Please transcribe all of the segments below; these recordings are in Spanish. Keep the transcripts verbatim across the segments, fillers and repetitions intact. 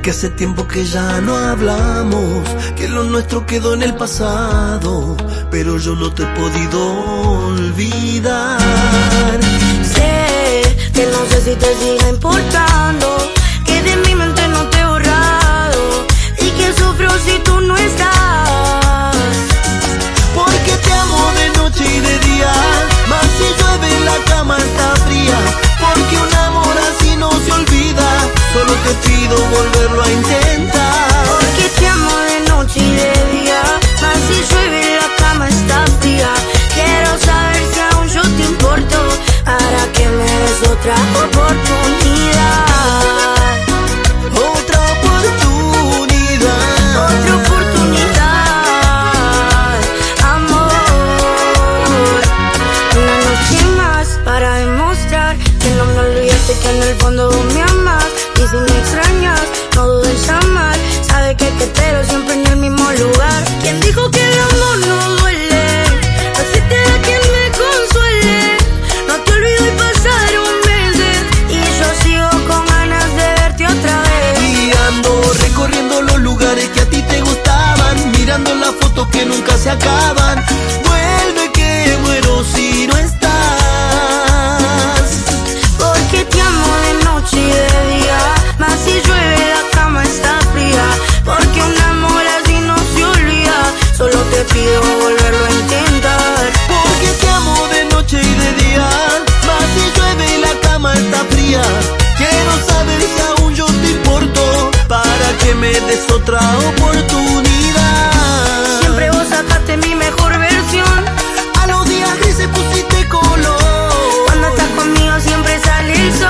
que hace tiempo que ya no hablamos, que lo nuestro quedó en el pasado, pero yo no te he podido olvidar. Sé que no sé si te sigue importando, que de mi mente no te he borrado, y que sufro si tú no estás. Porque te amo de noche y de día, más si llueve la cama está fría. Porque un amor así no se olvida, solo te pido volverlo a intentar. Porque te amo de noche y de día, más si llueve la cama está fría. Quiero saber si aún yo te importo, para que me des otra oportunidad. Otra oportunidad. Otra oportunidad, amor. Una noche más para demostrar que no me olvidaste, que en el fondo vos me amas. Y si me extrañas, no dudes en llamar. Sabe que te espero siempre en el mismo lugar. ¿Quién dijo que el amor no duele? Así te da quien me consuele. No te olvido y pasaron meses, y yo sigo con ganas de verte otra vez. Y ando recorriendo los lugares que a ti te gustaban, mirando las fotos que nunca se acaban. Vuelve que muero si no estás. Porque te amo de noche y de día, más si llueve la cama está fría. Porque un amor así no se olvida, solo te pido volverlo a intentar. Porque te amo de noche y de día, más si llueve y la cama está fría. Quiero saber si aún yo te importo, para que me des otra oportunidad. Siempre vos sacaste mi mejor versión, A los días grises pusiste color. cuando estás conmigo siempre sale el sol.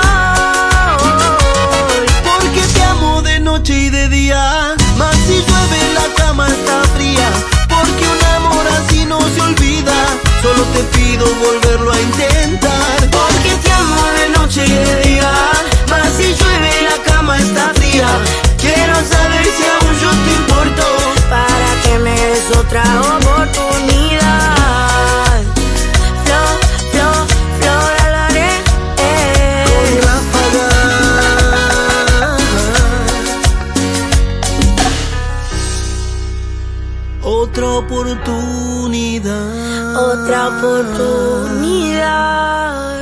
Porque te amo de noche y de día, más si llueve la cama está fría. Porque un amor así no se olvida, solo te pido volverlo a intentar. Porque te amo de noche y de día, Más si llueve la cama está fría. Quiero saber si aún yo te importo, para que me des otra oportunidad. Flo, flo, flor al arena. ráfaga. Otra oportunidad. Otra oportunidad.